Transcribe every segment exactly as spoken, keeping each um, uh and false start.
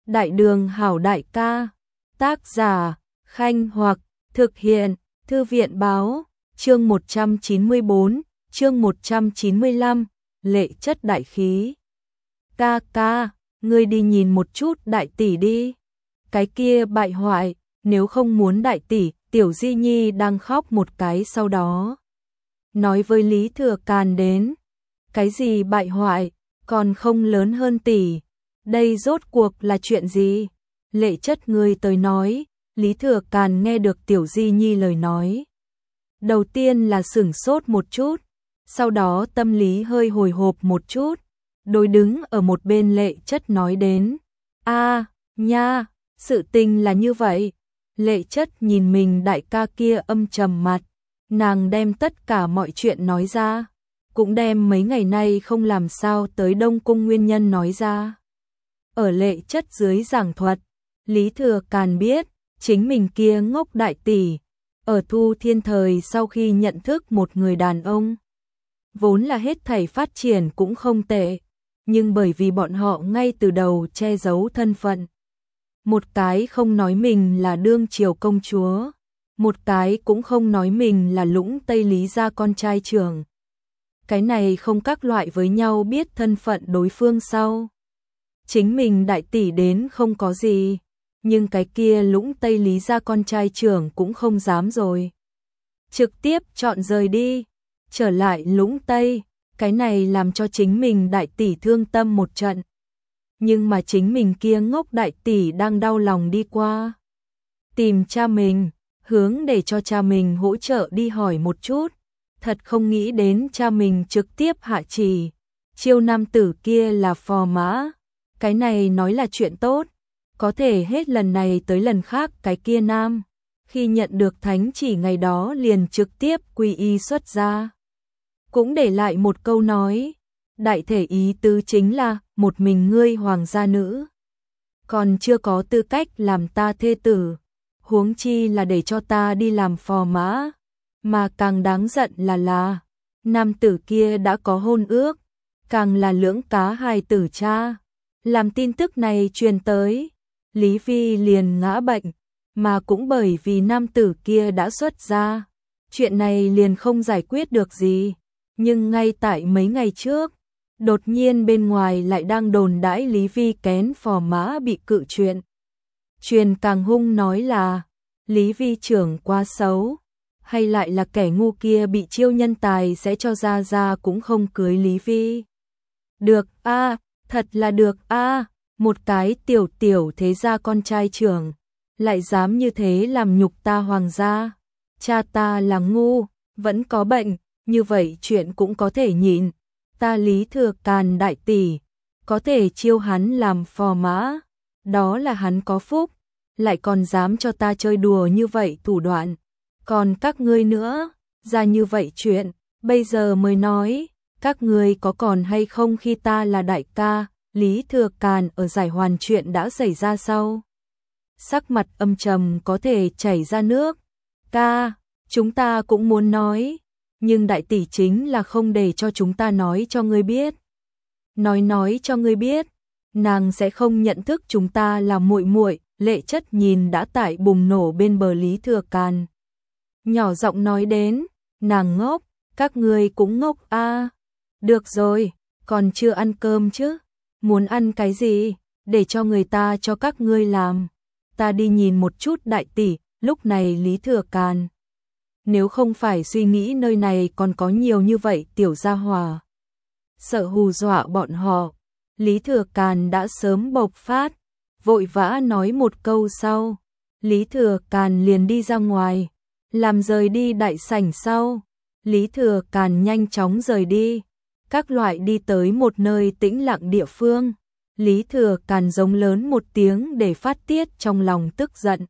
Đại đường hảo đại ca, tác giả, Khanh Hoặc, thực hiện, Thư viện báo, chương một trăm chín mươi bốn, chương một trăm chín mươi lăm, lệ chất đại khí. Ca ca, ngươi đi nhìn một chút đại tỷ đi. Cái kia bại hoại, nếu không muốn đại tỷ, Tiểu Di Nhi đang khóc một cái sau đó. Nói với Lý Thừa Càn đến, cái gì bại hoại, còn không lớn hơn tỷ. Đây rốt cuộc là chuyện gì? Lệ chất ngươi tới nói, Lý Thừa Càn nghe được Tiểu Di Nhi lời nói. Đầu tiên là sửng sốt một chút, sau đó tâm lý hơi hồi hộp một chút, đối đứng ở một bên lệ chất nói đến. A, nha, sự tình là như vậy. Lệ chất nhìn mình đại ca kia âm trầm mặt, nàng đem tất cả mọi chuyện nói ra, cũng đem mấy ngày nay không làm sao tới Đông Cung nguyên nhân nói ra. Ở lệ chất dưới giảng thuật, Lý Thừa Càn biết, chính mình kia ngốc đại tỷ, ở Thu Thiên thời sau khi nhận thức một người đàn ông, vốn là hết thảy phát triển cũng không tệ, nhưng bởi vì bọn họ ngay từ đầu che giấu thân phận. Một cái không nói mình là đương triều công chúa, một cái cũng không nói mình là Lũng Tây Lý gia con trai trưởng. Cái này không các loại với nhau biết thân phận đối phương sau. Chính mình đại tỷ đến không có gì, nhưng cái kia Lũng Tây Lý gia con trai trưởng cũng không dám rồi. Trực tiếp chọn rời đi, trở lại Lũng Tây, cái này làm cho chính mình đại tỷ thương tâm một trận. Nhưng mà chính mình kia ngốc đại tỷ đang đau lòng đi qua. Tìm cha mình, hướng để cho cha mình hỗ trợ đi hỏi một chút. Thật không nghĩ đến cha mình trực tiếp hạ chỉ, chiêu nam tử kia là phò mã. Cái này nói là chuyện tốt, có thể hết lần này tới lần khác cái kia nam, khi nhận được thánh chỉ ngày đó liền trực tiếp quy y xuất gia. Cũng để lại một câu nói, đại thể ý tứ chính là một mình ngươi hoàng gia nữ, còn chưa có tư cách làm ta thê tử, huống chi là để cho ta đi làm phò mã. Mà càng đáng giận là là, nam tử kia đã có hôn ước, càng là lưỡng cá hài tử cha. Làm tin tức này truyền tới, Lý Vi liền ngã bệnh, mà cũng bởi vì nam tử kia đã xuất gia, chuyện này liền không giải quyết được gì. Nhưng ngay tại mấy ngày trước, đột nhiên bên ngoài lại đang đồn đãi Lý Vi kén phò mã bị cự chuyện. Truyền càng hung nói là, Lý Vi trưởng quá xấu, hay lại là kẻ ngu kia bị chiêu nhân tài sẽ cho ra ra cũng không cưới Lý Vi. Được a, thật là được a, một cái tiểu tiểu thế gia con trai trưởng, lại dám như thế làm nhục ta hoàng gia. Cha ta là ngu, vẫn có bệnh, như vậy chuyện cũng có thể nhịn. Ta Lý Thừa Càn đại tỷ, có thể chiêu hắn làm phò mã, đó là hắn có phúc, lại còn dám cho ta chơi đùa như vậy thủ đoạn. Còn các ngươi nữa, ra như vậy chuyện, bây giờ mới nói, các ngươi có còn hay không khi ta là đại ca. Lý Thừa Càn ở giải hoàn chuyện đã xảy ra sau, sắc mặt âm trầm có thể chảy ra nước. Ca, chúng ta cũng muốn nói, nhưng đại tỷ chính là không để cho chúng ta nói cho ngươi biết. Nói nói cho ngươi biết, nàng sẽ không nhận thức chúng ta là muội muội. Lệ chất nhìn đã tại bùng nổ bên bờ Lý Thừa Càn, nhỏ giọng nói đến, nàng ngốc, các ngươi cũng ngốc a. À. Được rồi, còn chưa ăn cơm chứ? Muốn ăn cái gì, để cho người ta cho các ngươi làm. Ta đi nhìn một chút đại tỷ. Lúc này Lý Thừa Càn, nếu không phải suy nghĩ nơi này còn có nhiều như vậy tiểu gia hỏa, sợ hù dọa bọn họ, Lý Thừa Càn đã sớm bộc phát, vội vã nói một câu sau. Lý Thừa Càn liền đi ra ngoài, làm rời đi đại sảnh sau. Lý Thừa Càn nhanh chóng rời đi, các loại đi tới một nơi tĩnh lặng địa phương. Lý Thừa Càn giống lớn một tiếng để phát tiết trong lòng tức giận.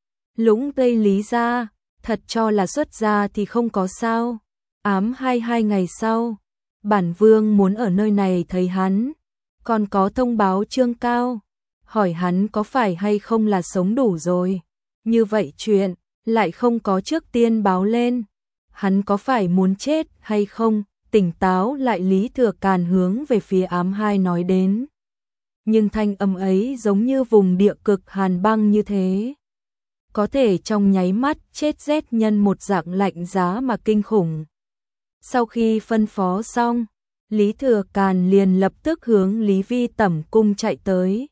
Lũng Tây Lý gia, thật cho là xuất gia thì không có sao. Ám hai hai ngày sau, bản vương muốn ở nơi này thấy hắn, còn có thông báo Trương Cao, hỏi hắn có phải hay không là sống đủ rồi. Như vậy chuyện, lại không có trước tiên báo lên. Hắn có phải muốn chết hay không? Tỉnh táo lại Lý Thừa Càn hướng về phía ám hai nói đến. nhưng thanh âm ấy giống như vùng địa cực hàn băng như thế. Có thể trong nháy mắt chết rét nhân một dạng lạnh giá mà kinh khủng. Sau khi phân phó xong, Lý Thừa Càn liền lập tức hướng Lý Vi tẩm cung chạy tới.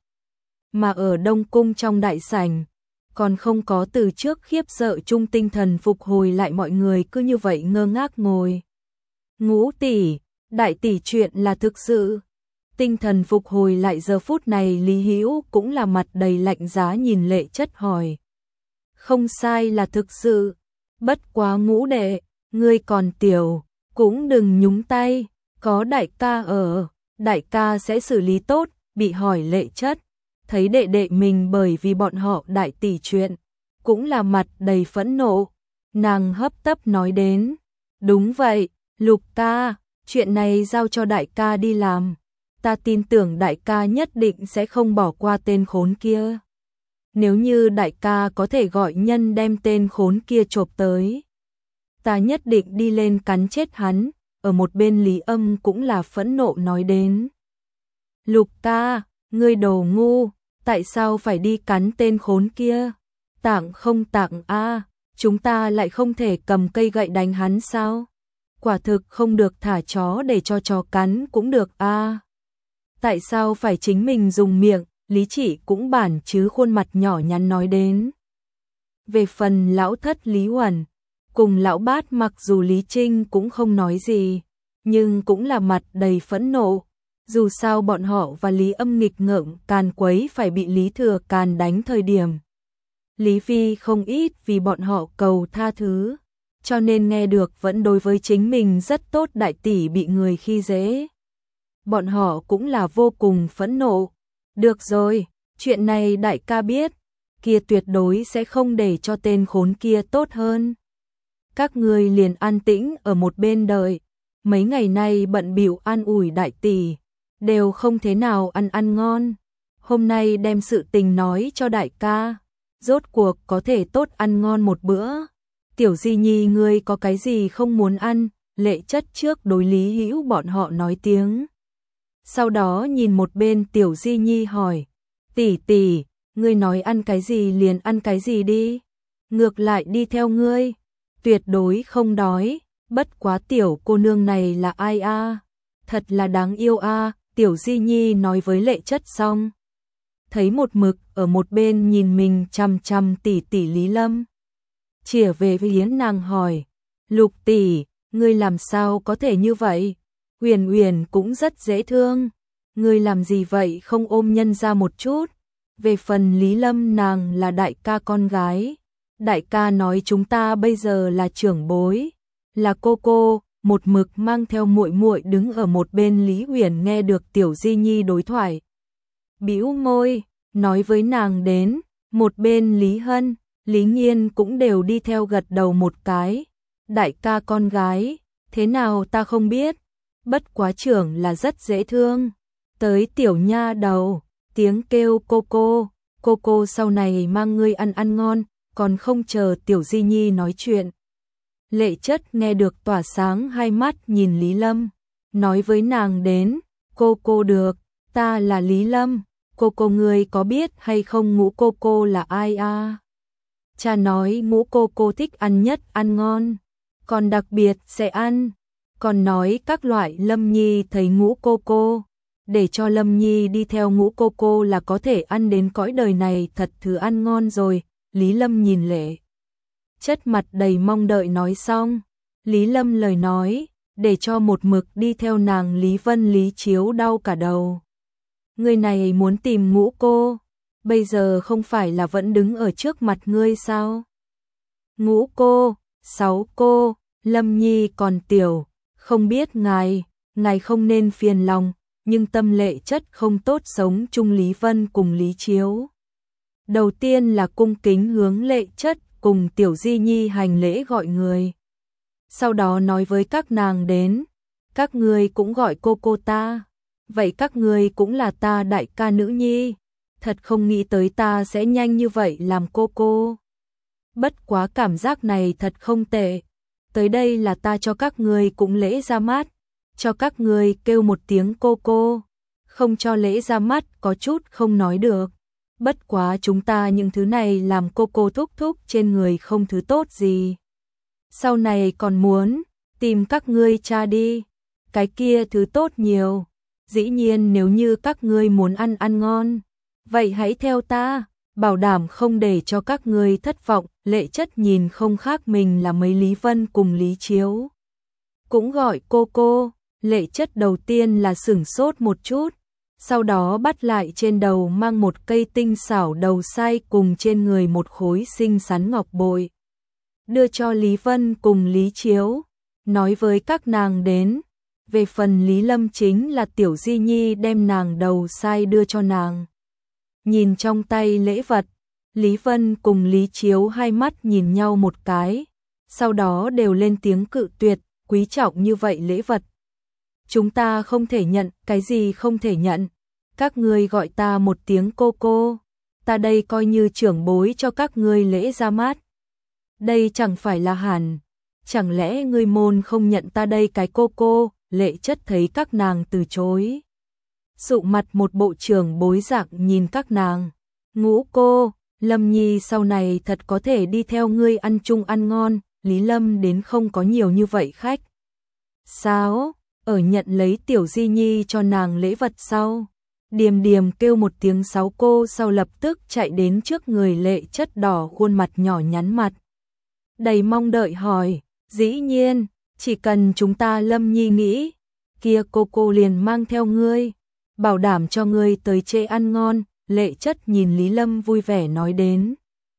Mà ở Đông Cung trong đại sảnh, còn không có từ trước khiếp sợ chung tinh thần phục hồi lại, mọi người cứ như vậy ngơ ngác ngồi. Ngũ tỷ, đại tỷ chuyện là thực sự. Tinh thần phục hồi lại giờ phút này, Lý Hữu cũng là mặt đầy lạnh giá nhìn Lệ Chất hỏi. Không sai, là thực sự. Bất quá Ngũ đệ, ngươi còn tiểu, cũng đừng nhúng tay, có đại ca ở, đại ca sẽ xử lý tốt. Bị hỏi Lệ Chất, thấy đệ đệ mình bởi vì bọn họ đại tỷ chuyện, cũng là mặt đầy phẫn nộ. Nàng hấp tấp nói đến, đúng vậy, Lục ca, chuyện này giao cho đại ca đi làm. Ta tin tưởng đại ca nhất định sẽ không bỏ qua tên khốn kia. Nếu như đại ca có thể gọi nhân đem tên khốn kia chộp tới, ta nhất định đi lên cắn chết hắn. Ở một bên Lý Âm cũng là phẫn nộ nói đến. Lục ca, ngươi đồ ngu, tại sao phải đi cắn tên khốn kia? Tặng không tặng a, chúng ta lại không thể cầm cây gậy đánh hắn sao? Quả thực không được thả chó để cho chó cắn cũng được a. Tại sao phải chính mình dùng miệng? Lý Chỉ cũng bản chứ khuôn mặt nhỏ nhắn nói đến. Về phần lão thất Lý Huẩn, cùng lão bát mặc dù Lý Trinh cũng không nói gì, nhưng cũng là mặt đầy phẫn nộ. Dù sao bọn họ và Lý Âm nghịch ngợm càn quấy phải bị Lý Thừa Càn đánh thời điểm. Lý Vi không ít vì bọn họ cầu tha thứ, cho nên nghe được vẫn đối với chính mình rất tốt, đại tỷ bị người khi dễ. Bọn họ cũng là vô cùng phẫn nộ. Được rồi, chuyện này đại ca biết, kia tuyệt đối sẽ không để cho tên khốn kia tốt hơn. Các người liền an tĩnh ở một bên đợi, mấy ngày nay bận bịu an ủi đại tỷ, đều không thế nào ăn ăn ngon. Hôm nay đem sự tình nói cho đại ca, rốt cuộc có thể tốt ăn ngon một bữa. Tiểu Di Nhi ngươi có cái gì không muốn ăn? Lệ Chất trước đối Lý Hữu bọn họ nói tiếng. Sau đó nhìn một bên Tiểu Di Nhi hỏi, tỷ tỷ, ngươi nói ăn cái gì liền ăn cái gì đi, ngược lại đi theo ngươi, tuyệt đối không đói. Bất quá tiểu cô nương này là ai a? À? Thật là đáng yêu a. À? Tiểu Di Nhi nói với Lệ Chất xong, thấy một mực ở một bên nhìn mình chằm chằm tỷ tỷ Lý Lâm, chìa về với Yến nàng hỏi, Lục tỷ, ngươi làm sao có thể như vậy? Huyền Huyền cũng rất dễ thương, ngươi làm gì vậy không ôm nhân ra một chút? Về phần Lý Lâm, nàng là đại ca con gái, đại ca nói chúng ta bây giờ là trưởng bối, là cô cô. Một mực mang theo muội muội đứng ở một bên Lý Huyền nghe được Tiểu Di Nhi đối thoại, bĩu môi nói với nàng đến. Một bên Lý Hân, Lý Nghiên cũng đều đi theo gật đầu một cái. Đại ca con gái, thế nào ta không biết, bất quá trưởng là rất dễ thương. Tới tiểu nha đầu, tiếng kêu cô cô, cô cô sau này mang ngươi ăn ăn ngon, còn không chờ Tiểu Di Nhi nói chuyện. Lệ Chất nghe được tỏa sáng hai mắt nhìn Lý Lâm, nói với nàng đến, cô cô được, ta là Lý Lâm, cô cô ngươi có biết hay không Ngũ cô cô là ai a? À? Cha nói Ngũ cô cô thích ăn nhất ăn ngon, còn đặc biệt sẽ ăn, còn nói các loại Lâm Nhi thấy Ngũ cô cô, để cho Lâm Nhi đi theo Ngũ cô cô là có thể ăn đến cõi đời này thật thứ ăn ngon rồi. Lý Lâm nhìn Lệ Chất mặt đầy mong đợi nói xong, Lý Lâm lời nói, để cho một mực đi theo nàng Lý Vân Lý Chiếu đau cả đầu. Người này muốn tìm Ngũ cô, bây giờ không phải là vẫn đứng ở trước mặt ngươi sao? Ngũ cô, sáu cô, Lâm Nhi còn tiểu, không biết ngài, ngài không nên phiền lòng, nhưng tâm Lệ Chất không tốt sống chung Lý Vân cùng Lý Chiếu. Đầu tiên là cung kính hướng Lệ Chất cùng Tiểu Di Nhi hành lễ gọi người. Sau đó nói với các nàng đến, các ngươi cũng gọi cô cô ta, vậy các ngươi cũng là ta đại ca nữ nhi, thật không nghĩ tới ta sẽ nhanh như vậy làm cô cô. Bất quá cảm giác này thật không tệ, tới đây là ta cho các ngươi cũng lễ ra mắt, cho các ngươi kêu một tiếng cô cô, không cho lễ ra mắt có chút không nói được. Bất quá chúng ta những thứ này làm cô cô thúc thúc trên người không thứ tốt gì. Sau này còn muốn tìm các ngươi cha đi, cái kia thứ tốt nhiều. Dĩ nhiên nếu như các ngươi muốn ăn ăn ngon, vậy hãy theo ta, bảo đảm không để cho các ngươi thất vọng. Lệ Chất nhìn không khác mình là mấy Lý Vân cùng Lý Chiếu. Cũng gọi cô cô, Lệ Chất đầu tiên là sửng sốt một chút, sau đó bắt lại trên đầu mang một cây tinh xảo đầu sai cùng trên người một khối xinh xắn ngọc bội. Đưa cho Lý Vân cùng Lý Chiếu, nói với các nàng đến. Về phần Lý Lâm chính là Tiểu Di Nhi đem nàng đầu sai đưa cho nàng. Nhìn trong tay lễ vật, Lý Vân cùng Lý Chiếu hai mắt nhìn nhau một cái, sau đó đều lên tiếng cự tuyệt. Quý trọng như vậy lễ vật, chúng ta không thể nhận. Cái gì không thể nhận? Các ngươi gọi ta một tiếng cô cô, ta đây coi như trưởng bối cho các ngươi lễ ra mắt. Đây chẳng phải là hẳn, chẳng lẽ ngươi môn không nhận ta đây cái cô cô? Lệ Chất thấy các nàng từ chối, sụ mặt một bộ trưởng bối dạng nhìn các nàng. Ngũ cô, Lâm Nhi sau này thật có thể đi theo ngươi ăn chung ăn ngon. Lý Lâm đến không có nhiều như vậy khách. Sao? Ở nhận lấy Tiểu Di Nhi cho nàng lễ vật sau, Điềm Điềm kêu một tiếng sáu cô sau lập tức chạy đến trước người Lệ Chất, đỏ khuôn mặt nhỏ nhắn mặt đầy mong đợi hỏi. Dĩ nhiên, chỉ cần chúng ta Lâm Nhi nghĩ, kia cô cô liền mang theo ngươi, bảo đảm cho ngươi tới chê ăn ngon. Lệ Chất nhìn Lý Lâm vui vẻ nói đến.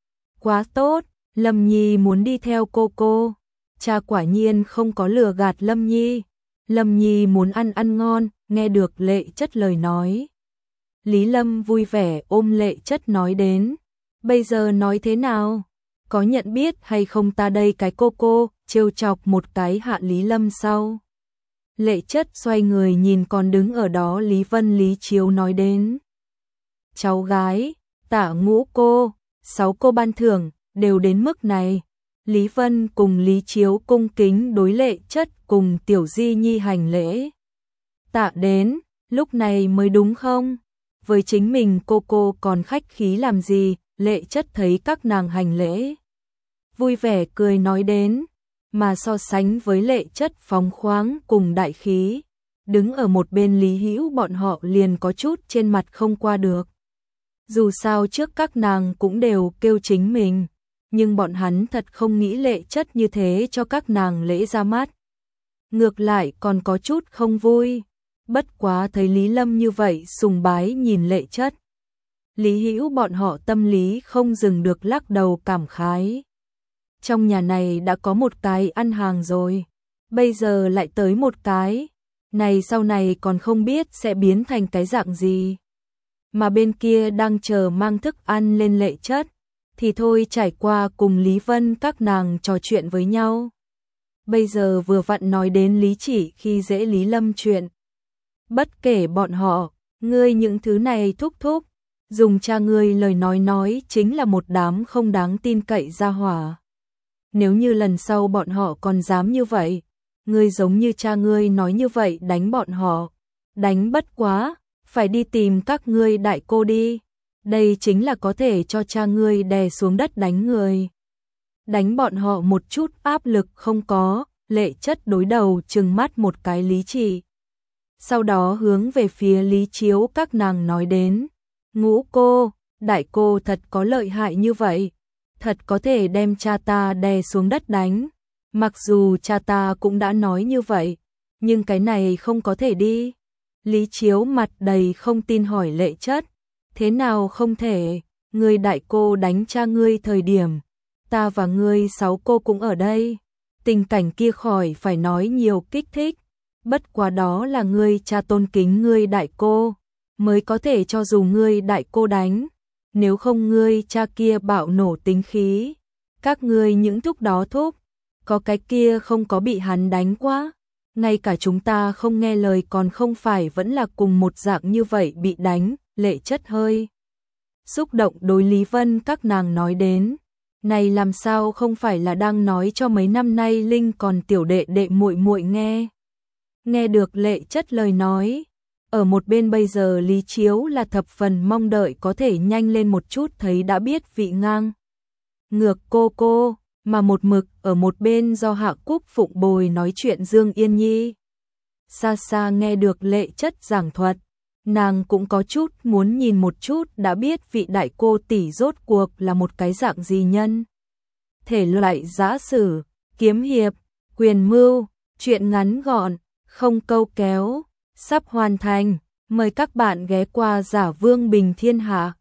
Quá tốt, Lâm Nhi muốn đi theo cô cô. Cha quả nhiên không có lừa gạt Lâm Nhi. Lâm Nhi muốn ăn ăn ngon. Nghe được Lệ Chất lời nói, Lý Lâm vui vẻ ôm Lệ Chất nói đến. Bây giờ nói thế nào? Có nhận biết hay không ta đây cái cô cô? Trêu chọc một cái hạ Lý Lâm sau. Lệ Chất xoay người nhìn còn đứng ở đó Lý Vân Lý Chiếu nói đến. Cháu gái, Tả Ngũ cô, sáu cô ban thưởng, đều đến mức này. Lý Vân cùng Lý Chiếu cung kính đối Lệ Chất cùng Tiểu Di Nhi hành lễ. Tạ đến, lúc này mới đúng không? Với chính mình cô cô còn khách khí làm gì? Lệ Chất thấy các nàng hành lễ, vui vẻ cười nói đến. Mà so sánh với Lệ Chất phóng khoáng cùng đại khí, đứng ở một bên Lý Hữu bọn họ liền có chút trên mặt không qua được. Dù sao trước các nàng cũng đều kêu chính mình, nhưng bọn hắn thật không nghĩ Lệ Chất như thế cho các nàng lễ ra mắt. Ngược lại còn có chút không vui. Bất quá thấy Lý Lâm như vậy sùng bái nhìn Lệ Chất, Lý Hữu bọn họ tâm lý không dừng được lắc đầu cảm khái. Trong nhà này đã có một cái ăn hàng rồi, bây giờ lại tới một cái, này sau này còn không biết sẽ biến thành cái dạng gì. Mà bên kia đang chờ mang thức ăn lên Lệ Chất, thì thôi trải qua cùng Lý Vân các nàng trò chuyện với nhau. Bây giờ vừa vặn nói đến Lý Chỉ khi dễ Lý Lâm chuyện. Bất kể bọn họ, ngươi những thứ này thúc thúc, dùng cha ngươi lời nói nói chính là một đám không đáng tin cậy ra hỏa. Nếu như lần sau bọn họ còn dám như vậy, ngươi giống như cha ngươi nói như vậy đánh bọn họ, đánh bất quá, phải đi tìm các ngươi đại cô đi. Đây chính là có thể cho cha ngươi đè xuống đất đánh người. Đánh bọn họ một chút áp lực không có. Lệ Chất đối đầu trừng mắt một cái Lý Chỉ, sau đó hướng về phía Lý Chiếu các nàng nói đến. Ngũ cô, đại cô thật có lợi hại như vậy, thật có thể đem cha ta đè xuống đất đánh. Mặc dù cha ta cũng đã nói như vậy, nhưng cái này không có thể đi. Lý Chiếu mặt đầy không tin hỏi Lệ Chất. Thế nào không thể? Ngươi đại cô đánh cha ngươi thời điểm, ta và ngươi sáu cô cũng ở đây. Tình cảnh kia khỏi phải nói nhiều kích thích. Bất quá đó là ngươi cha tôn kính ngươi đại cô, mới có thể cho dù ngươi đại cô đánh. Nếu không ngươi cha kia bạo nổ tính khí, các ngươi những thúc đó thúc, có cái kia không có bị hắn đánh quá. Ngay cả chúng ta không nghe lời còn không phải vẫn là cùng một dạng như vậy bị đánh. Lệ Chất hơi xúc động đối Lý Vân các nàng nói đến. Này làm sao không phải là đang nói cho mấy năm nay Linh còn tiểu đệ đệ muội muội nghe. Nghe được Lệ Chất lời nói, Ở một bên bây giờ Lý Chiếu là thập phần mong đợi có thể nhanh lên một chút thấy đã biết vị ngang. Ngược cô cô, mà một mực ở một bên do Hạ Cúc phụng bồi nói chuyện Dương Yên Nhi. Xa xa nghe được Lệ Chất giảng thuật, nàng cũng có chút muốn nhìn một chút đã biết vị đại cô tỷ rốt cuộc là một cái dạng gì nhân. Thể loại giã sử, kiếm hiệp, quyền mưu, chuyện ngắn gọn, không câu kéo, sắp hoàn thành, mời các bạn ghé qua Giả Vương Bình Thiên Hạ.